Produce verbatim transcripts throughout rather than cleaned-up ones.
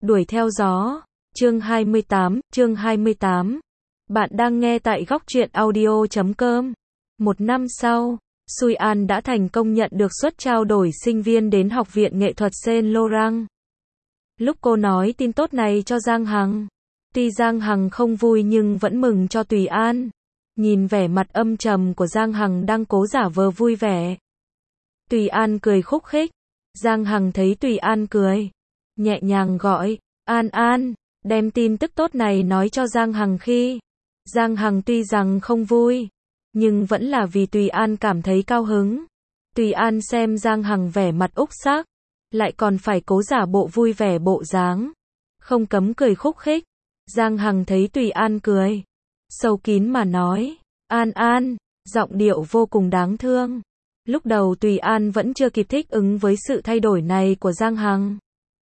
Đuổi theo gió. Chương hai mươi tám, chương hai mươi tám. Bạn đang nghe tại góc truyện audio chấm com. Một năm sau, Sui An đã thành công nhận được suất trao đổi sinh viên đến Học viện Nghệ thuật Saint Laurent. Lúc cô nói tin tốt này cho Giang Hằng, tuy Giang Hằng không vui nhưng vẫn mừng cho Tùy An. Nhìn vẻ mặt âm trầm của Giang Hằng đang cố giả vờ vui vẻ, Tùy An cười khúc khích. Giang Hằng thấy Tùy An cười, nhẹ nhàng gọi, An An, đem tin tức tốt này nói cho Giang Hằng khi. Giang Hằng tuy rằng không vui, nhưng vẫn là vì Tùy An cảm thấy cao hứng. Tùy An xem Giang Hằng vẻ mặt úc sắc, lại còn phải cố giả bộ vui vẻ bộ dáng, không cấm cười khúc khích. Giang Hằng thấy Tùy An cười, sâu kín mà nói, An An, giọng điệu vô cùng đáng thương. Lúc đầu Tùy An vẫn chưa kịp thích ứng với sự thay đổi này của Giang Hằng.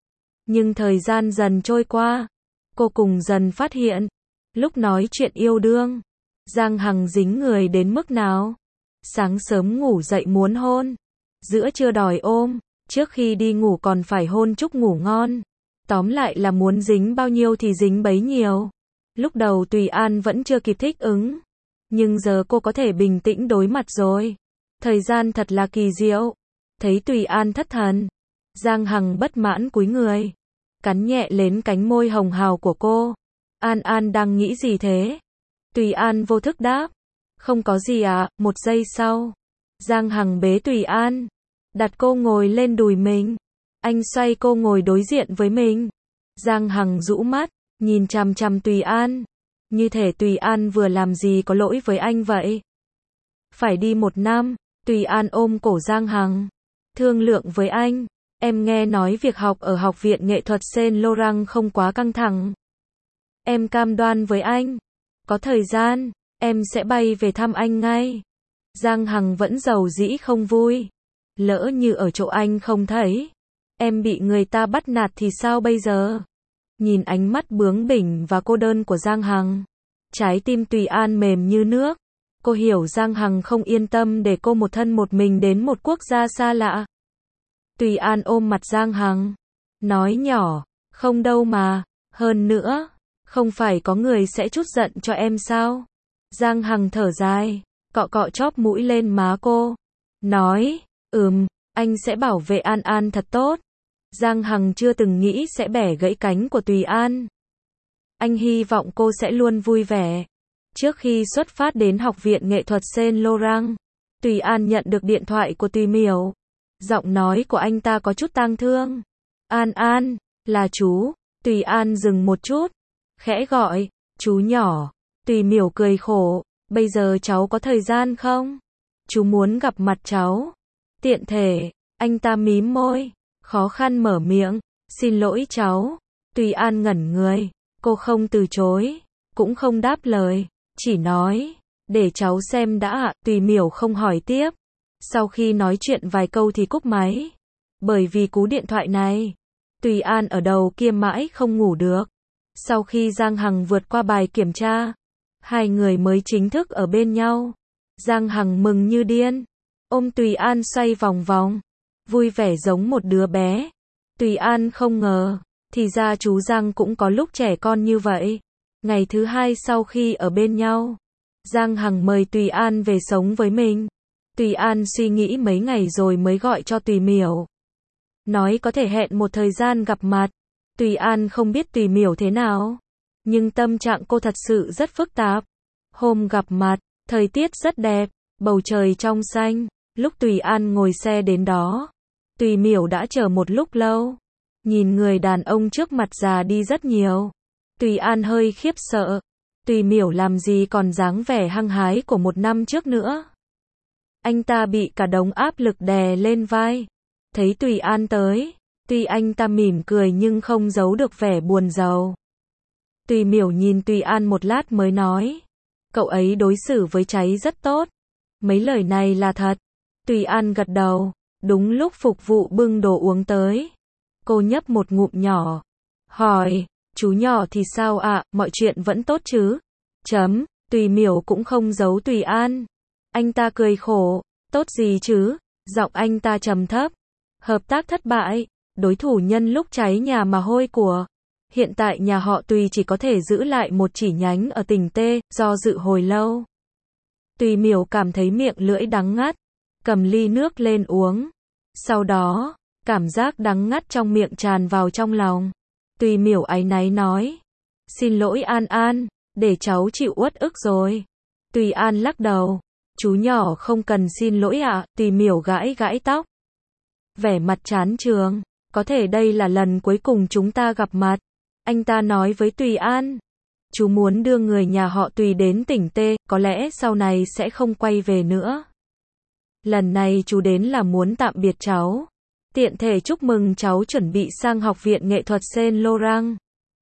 Nhưng thời gian dần trôi qua, cô cùng dần phát hiện, lúc nói chuyện yêu đương, Giang Hằng dính người đến mức nào. Sáng sớm ngủ dậy muốn hôn, giữa trưa đòi ôm, trước khi đi ngủ còn phải hôn chúc ngủ ngon. Tóm lại là muốn dính bao nhiêu thì dính bấy nhiêu. Lúc đầu Tùy An vẫn chưa kịp thích ứng, nhưng giờ cô có thể bình tĩnh đối mặt rồi. Thời gian thật là kỳ diệu. Thấy Tùy An thất thần, Giang Hằng bất mãn cúi người, cắn nhẹ lên cánh môi hồng hào của cô. An An đang nghĩ gì thế? Tùy An vô thức đáp, không có gì ạ. À. Một giây sau, Giang Hằng bế Tùy An, đặt cô ngồi lên đùi mình. Anh xoay cô ngồi đối diện với mình. Giang Hằng rũ mắt, nhìn chằm chằm Tùy An, như thể Tùy An vừa làm gì có lỗi với anh vậy. Phải đi một năm. Tùy An ôm cổ Giang Hằng, thương lượng với anh, em nghe nói việc học ở Học viện Nghệ thuật Saint Laurent không quá căng thẳng. Em cam đoan với anh, có thời gian, em sẽ bay về thăm anh ngay. Giang Hằng vẫn giàu dĩ không vui. Lỡ như ở chỗ anh không thấy, em bị người ta bắt nạt thì sao bây giờ? Nhìn ánh mắt bướng bỉnh và cô đơn của Giang Hằng, trái tim Tùy An mềm như nước. Cô hiểu Giang Hằng không yên tâm để cô một thân một mình đến một quốc gia xa lạ. Tùy An ôm mặt Giang Hằng, nói nhỏ, không đâu mà, hơn nữa, không phải có người sẽ trút giận cho em sao? Giang Hằng thở dài, cọ cọ chóp mũi lên má cô, nói, ừm, anh sẽ bảo vệ An An thật tốt. Giang Hằng chưa từng nghĩ sẽ bẻ gãy cánh của Tùy An. Anh hy vọng cô sẽ luôn vui vẻ. Trước khi xuất phát đến Học viện Nghệ thuật Saint Laurent, Tùy An nhận được điện thoại của Tùy Miểu. Giọng nói của anh ta có chút tang thương. An An, là chú. Tùy An dừng một chút, khẽ gọi, chú nhỏ. Tùy Miểu cười khổ, bây giờ cháu có thời gian không? Chú muốn gặp mặt cháu. Tiện thể, anh ta mím môi, khó khăn mở miệng, xin lỗi cháu. Tùy An ngẩn người, cô không từ chối, cũng không đáp lời. Chỉ nói, để cháu xem đã ạ. Tùy Miểu không hỏi tiếp. Sau khi nói chuyện vài câu thì cúp máy. Bởi vì cú điện thoại này, Tùy An ở đầu kia mãi không ngủ được. Sau khi Giang Hằng vượt qua bài kiểm tra, hai người mới chính thức ở bên nhau. Giang Hằng mừng như điên, ôm Tùy An xoay vòng vòng, vui vẻ giống một đứa bé. Tùy An không ngờ, thì ra chú Giang cũng có lúc trẻ con như vậy. Ngày thứ hai sau khi ở bên nhau, Giang Hằng mời Tùy An về sống với mình. Tùy An suy nghĩ mấy ngày rồi mới gọi cho Tùy Miểu, nói có thể hẹn một thời gian gặp mặt. Tùy An không biết Tùy Miểu thế nào, nhưng tâm trạng cô thật sự rất phức tạp. Hôm gặp mặt, thời tiết rất đẹp, bầu trời trong xanh. Lúc Tùy An ngồi xe đến đó, Tùy Miểu đã chờ một lúc lâu. Nhìn người đàn ông trước mặt già đi rất nhiều, Tùy An hơi khiếp sợ. Tùy Miểu làm gì còn dáng vẻ hăng hái của một năm trước nữa. Anh ta bị cả đống áp lực đè lên vai. Thấy Tùy An tới, tuy anh ta mỉm cười nhưng không giấu được vẻ buồn rầu. Tùy Miểu nhìn Tùy An một lát mới nói, cậu ấy đối xử với cháy rất tốt. Mấy lời này là thật. Tùy An gật đầu. Đúng lúc phục vụ bưng đồ uống tới, cô nhấp một ngụm nhỏ, hỏi, chú nhỏ thì sao ạ, à? Mọi chuyện vẫn tốt chứ? Chấm. Tùy Miểu cũng không giấu Tùy An. Anh ta cười khổ, tốt gì chứ? Giọng anh ta trầm thấp. Hợp tác thất bại, đối thủ nhân lúc cháy nhà mà hôi của. Hiện tại nhà họ Tùy chỉ có thể giữ lại một chỉ nhánh ở tỉnh T, do dự hồi lâu. Tùy Miểu cảm thấy miệng lưỡi đắng ngắt, cầm ly nước lên uống. Sau đó, cảm giác đắng ngắt trong miệng tràn vào trong lòng. Tùy Miểu áy náy nói, xin lỗi An An, để cháu chịu uất ức rồi. Tùy An lắc đầu, chú nhỏ không cần xin lỗi ạ. À. Tùy Miểu gãi gãi tóc, vẻ mặt chán chường, có thể đây là lần cuối cùng chúng ta gặp mặt. Anh ta nói với Tùy An, chú muốn đưa người nhà họ Tùy đến tỉnh T, có lẽ sau này sẽ không quay về nữa. Lần này chú đến là muốn tạm biệt cháu, tiện thể chúc mừng cháu chuẩn bị sang học viện nghệ thuật Saint Laurent.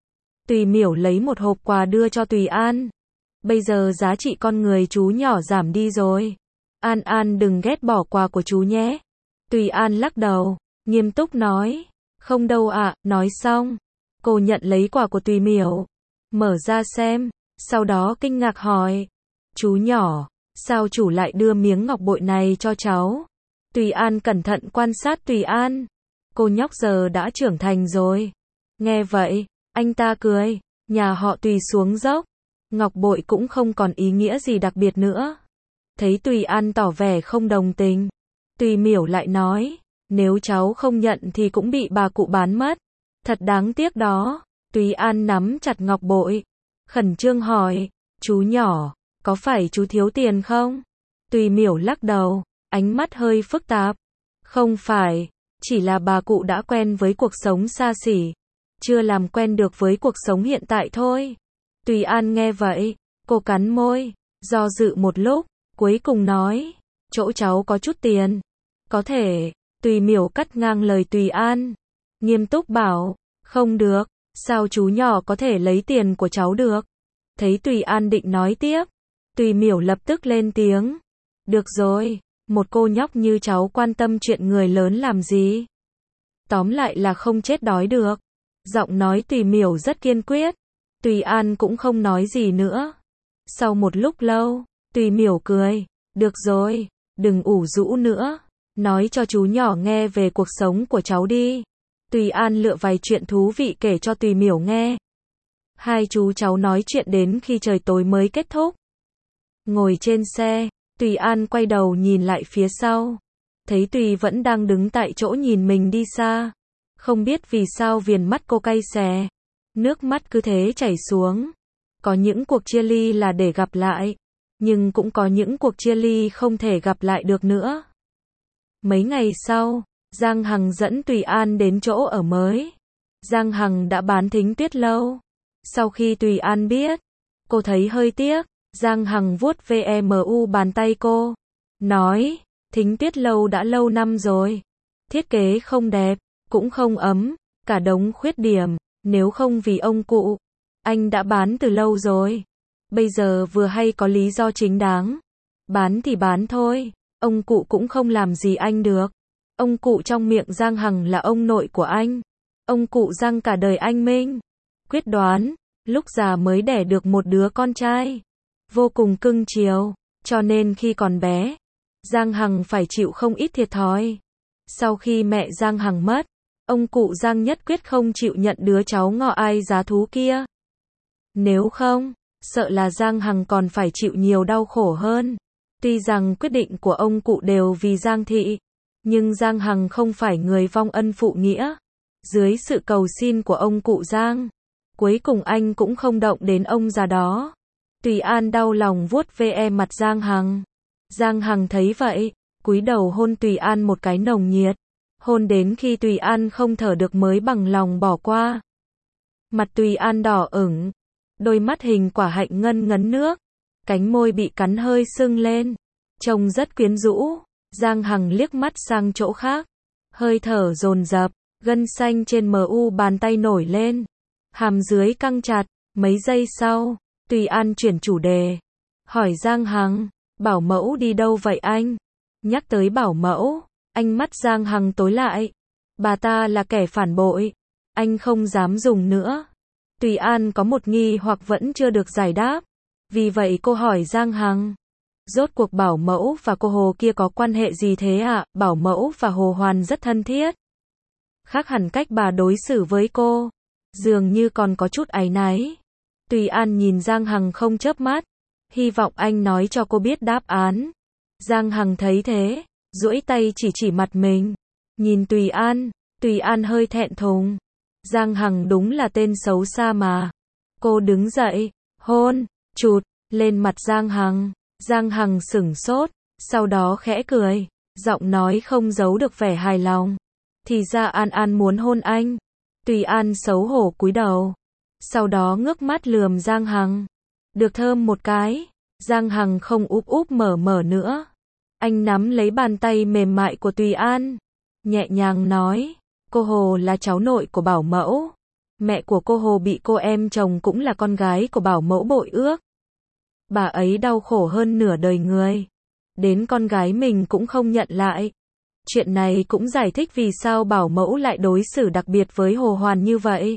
Tùy Miểu lấy một hộp quà đưa cho Tùy An. Bây giờ giá trị con người chú nhỏ giảm đi rồi. An An đừng ghét bỏ quà của chú nhé. Tùy An lắc đầu, nghiêm túc nói, không đâu ạ. Nói xong, cô nhận lấy quà của Tùy Miểu, mở ra xem, sau đó kinh ngạc hỏi, chú nhỏ, sao chủ lại đưa miếng ngọc bội này cho cháu? Tùy An cẩn thận quan sát Tùy An, cô nhóc giờ đã trưởng thành rồi. Nghe vậy, anh ta cười, nhà họ Tùy xuống dốc, ngọc bội cũng không còn ý nghĩa gì đặc biệt nữa. Thấy Tùy An tỏ vẻ không đồng tình, Tùy Miểu lại nói, nếu cháu không nhận thì cũng bị bà cụ bán mất. Thật đáng tiếc đó. Tùy An nắm chặt ngọc bội, khẩn trương hỏi, chú nhỏ, có phải chú thiếu tiền không? Tùy Miểu lắc đầu, ánh mắt hơi phức tạp. Không phải, chỉ là bà cụ đã quen với cuộc sống xa xỉ, chưa làm quen được với cuộc sống hiện tại thôi. Tùy An nghe vậy, cô cắn môi, do dự một lúc, cuối cùng nói, chỗ cháu có chút tiền. Có thể. Tùy Miểu cắt ngang lời Tùy An, nghiêm túc bảo, không được, sao chú nhỏ có thể lấy tiền của cháu được? Thấy Tùy An định nói tiếp, Tùy Miểu lập tức lên tiếng, được rồi, một cô nhóc như cháu quan tâm chuyện người lớn làm gì? Tóm lại là không chết đói được. Giọng nói Tùy Miểu rất kiên quyết. Tùy An cũng không nói gì nữa. Sau một lúc lâu, Tùy Miểu cười, được rồi, đừng ủ rũ nữa, nói cho chú nhỏ nghe về cuộc sống của cháu đi. Tùy An lựa vài chuyện thú vị kể cho Tùy Miểu nghe. Hai chú cháu nói chuyện đến khi trời tối mới kết thúc. Ngồi trên xe, Tùy An quay đầu nhìn lại phía sau, thấy Tùy vẫn đang đứng tại chỗ nhìn mình đi xa. Không biết vì sao viền mắt cô cay xè, nước mắt cứ thế chảy xuống. Có những cuộc chia ly là để gặp lại, nhưng cũng có những cuộc chia ly không thể gặp lại được nữa. Mấy ngày sau, Giang Hằng dẫn Tùy An đến chỗ ở mới. Giang Hằng đã bán Thính Tuyết Lâu. Sau khi Tùy An biết, cô thấy hơi tiếc. Giang Hằng vuốt ve mu bàn tay cô, nói, Thính Tuyết Lâu đã lâu năm rồi. Thiết kế không đẹp, cũng không ấm, cả đống khuyết điểm, nếu không vì ông cụ, anh đã bán từ lâu rồi. Bây giờ vừa hay có lý do chính đáng. Bán thì bán thôi, ông cụ cũng không làm gì anh được. Ông cụ trong miệng Giang Hằng là ông nội của anh. Ông cụ Giang cả đời anh minh, quyết đoán, lúc già mới đẻ được một đứa con trai. Vô cùng cưng chiều, cho nên khi còn bé, Giang Hằng phải chịu không ít thiệt thòi. Sau khi mẹ Giang Hằng mất, ông cụ Giang nhất quyết không chịu nhận đứa cháu ngọ ai giá thú kia. Nếu không, sợ là Giang Hằng còn phải chịu nhiều đau khổ hơn. Tuy rằng quyết định của ông cụ đều vì Giang thị, nhưng Giang Hằng không phải người vong ân phụ nghĩa. Dưới sự cầu xin của ông cụ Giang, cuối cùng anh cũng không động đến ông già đó. Tùy An đau lòng vuốt ve mặt Giang Hằng. Giang Hằng thấy vậy, cúi đầu hôn Tùy An một cái nồng nhiệt. Hôn đến khi Tùy An không thở được mới bằng lòng bỏ qua. Mặt Tùy An đỏ ửng, đôi mắt hình quả hạnh ngân ngấn nước, cánh môi bị cắn hơi sưng lên, trông rất quyến rũ. Giang Hằng liếc mắt sang chỗ khác, hơi thở dồn dập, gân xanh trên mu bàn tay nổi lên, hàm dưới căng chặt. Mấy giây sau, Tùy An chuyển chủ đề, hỏi Giang Hằng, bảo mẫu đi đâu vậy anh? Nhắc tới bảo mẫu, ánh mắt Giang Hằng tối lại. Bà ta là kẻ phản bội, anh không dám dùng nữa. Tùy An có một nghi hoặc vẫn chưa được giải đáp, vì vậy cô hỏi Giang Hằng, rốt cuộc bảo mẫu và cô Hồ kia có quan hệ gì thế ạ? À? Bảo mẫu và Hồ Hoàn rất thân thiết, khác hẳn cách bà đối xử với cô. dường như còn có chút áy náy. Tùy An nhìn Giang Hằng không chớp mắt, hy vọng anh nói cho cô biết đáp án. Giang Hằng thấy thế, duỗi tay chỉ chỉ mặt mình, nhìn Tùy An, Tùy An hơi thẹn thùng. Giang Hằng đúng là tên xấu xa mà. Cô đứng dậy, hôn, chụt, lên mặt Giang Hằng. Giang Hằng sửng sốt, sau đó khẽ cười, giọng nói không giấu được vẻ hài lòng. Thì ra An An muốn hôn anh. Tùy An xấu hổ cúi đầu, sau đó ngước mắt lườm Giang Hằng. Được thơm một cái, Giang Hằng không úp úp mở mở nữa. Anh nắm lấy bàn tay mềm mại của Tùy An, nhẹ nhàng nói, cô Hồ là cháu nội của bảo mẫu. Mẹ của cô Hồ bị cô em chồng cũng là con gái của bảo mẫu bội ước. Bà ấy đau khổ hơn nửa đời người. Đến con gái mình cũng không nhận lại. Chuyện này cũng giải thích vì sao bảo mẫu lại đối xử đặc biệt với Hồ Hoàn như vậy.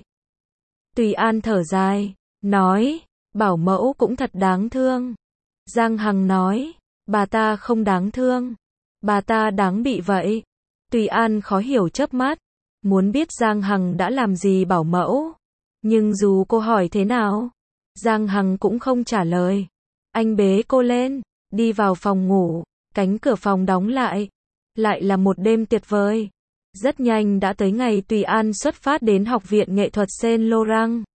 Tùy An thở dài, nói, bảo mẫu cũng thật đáng thương. Giang Hằng nói, bà ta không đáng thương. Bà ta đáng bị vậy. Tùy An khó hiểu chớp mắt, muốn biết Giang Hằng đã làm gì bảo mẫu. Nhưng dù cô hỏi thế nào, Giang Hằng cũng không trả lời. Anh bế cô lên, đi vào phòng ngủ, cánh cửa phòng đóng lại. Lại là một đêm tuyệt vời. Rất nhanh đã tới ngày Tùy An xuất phát đến Học viện Nghệ thuật Saint Laurent.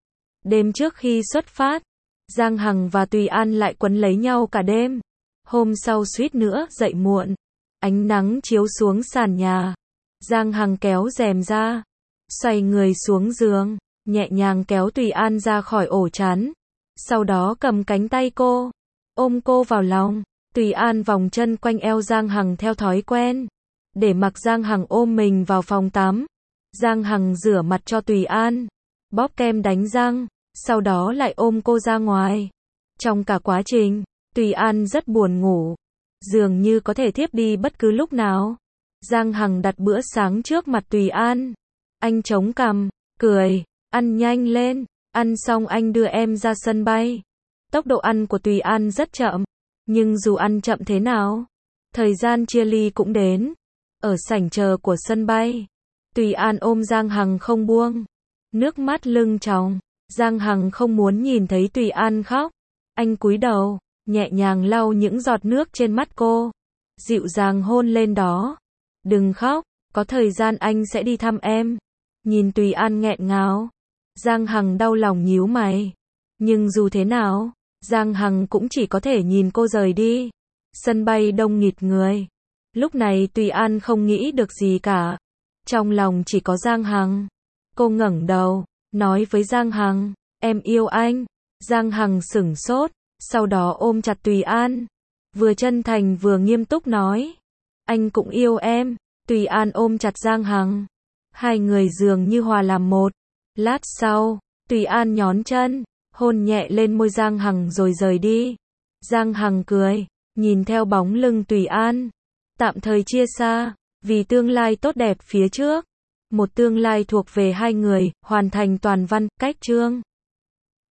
Đêm trước khi xuất phát, Giang Hằng và Tùy An lại quấn lấy nhau cả đêm. Hôm sau suýt nữa dậy muộn. Ánh nắng chiếu xuống sàn nhà. Giang Hằng kéo rèm ra, xoay người xuống giường, nhẹ nhàng kéo Tùy An ra khỏi ổ chắn. Sau đó cầm cánh tay cô, ôm cô vào lòng. Tùy An vòng chân quanh eo Giang Hằng theo thói quen, để mặc Giang Hằng ôm mình vào phòng tắm. Giang Hằng rửa mặt cho Tùy An, bóp kem đánh răng, sau đó lại ôm cô ra ngoài. Trong cả quá trình, Tùy An rất buồn ngủ, dường như có thể thiếp đi bất cứ lúc nào. Giang Hằng đặt bữa sáng trước mặt Tùy An. Anh chống cằm, cười, ăn nhanh lên, ăn xong anh đưa em ra sân bay. Tốc độ ăn của Tùy An rất chậm, nhưng dù ăn chậm thế nào, thời gian chia ly cũng đến. Ở sảnh chờ của sân bay, Tùy An ôm Giang Hằng không buông, nước mắt lưng tròng. Giang Hằng không muốn nhìn thấy Tùy An khóc. Anh cúi đầu, nhẹ nhàng lau những giọt nước trên mắt cô, dịu dàng hôn lên đó. Đừng khóc, có thời gian anh sẽ đi thăm em. Nhìn Tùy An nghẹn ngào, Giang Hằng đau lòng nhíu mày. Nhưng dù thế nào, Giang Hằng cũng chỉ có thể nhìn cô rời đi. Sân bay đông nghịt người. Lúc này Tùy An không nghĩ được gì cả. Trong lòng chỉ có Giang Hằng. Cô ngẩng đầu, nói với Giang Hằng, em yêu anh. Giang Hằng sửng sốt, sau đó ôm chặt Tùy An. Vừa chân thành vừa nghiêm túc nói, anh cũng yêu em. Tùy An ôm chặt Giang Hằng. Hai người dường như hòa làm một. Lát sau, Tùy An nhón chân, hôn nhẹ lên môi Giang Hằng rồi rời đi. Giang Hằng cười, nhìn theo bóng lưng Tùy An. Tạm thời chia xa, vì tương lai tốt đẹp phía trước. Một tương lai thuộc về hai người, hoàn thành toàn văn, cách chương.